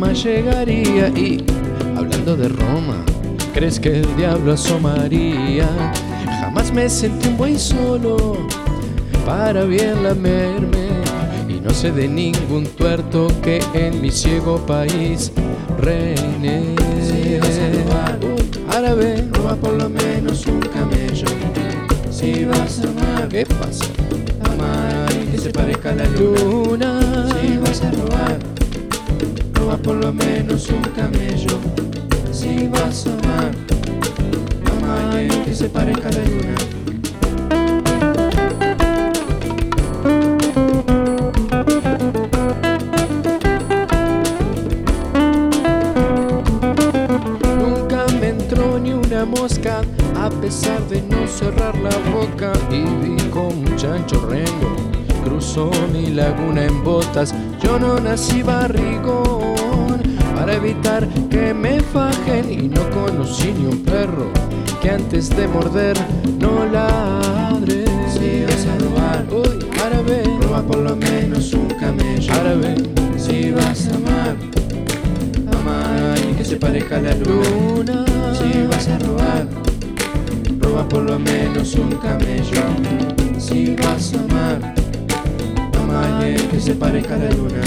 Roma llegaría y, hablando de Roma, ¿crees que el diablo asomaría? Jamás me sentí un buey solo para bien lamerme, y no sé de ningún tuerto que en mi ciego país reine. Si vas a robar, árabe, roba por lo menos un camello. Si vas a amar, ¿qué pasa? amar y que se parezca a la luna. Si vas a robar, roba por lo menos un camello. Si vas a amar, amar y que se parezca a la luna. Nunca me entró ni una mosca, a pesar de no cerrar la boca, y vi como un chancho rengo cruzó mi laguna en botas. Yo no nací barrigón para evitar que me fajen, y no conocí ni un perro que antes de morder no ladre. Si vas a robar, uy, árabe, roba por lo menos un camello. árabe, Si vas a amar, amar y que se parezca a la luna. Si vas a robar, roba por lo menos un camello. Si vas a amar, amar y que se parezca a la luna.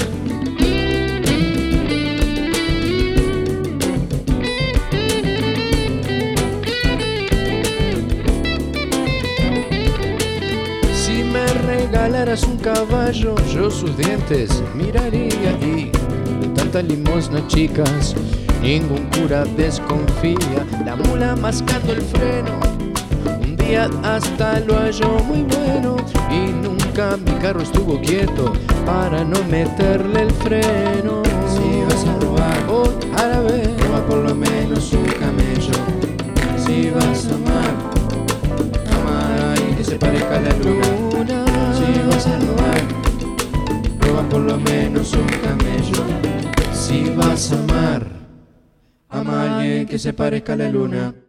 Si me regalaras un caballo, yo sus dientes miraría, y de tanta limosna, chicas, ningún cura desconfía. La mula mascando el freno, un día hasta lo halló muy bueno, y nunca mi carro estuvo quieto para no meterle el freno. Si vas a robar, oh, árabe, roba por lo menos un camello. Si vas a amar, amar y que se parezca a la luna. Si vas a robar, roba por lo menos un camello. Si vas a amar, amar y que se parezca a la luna.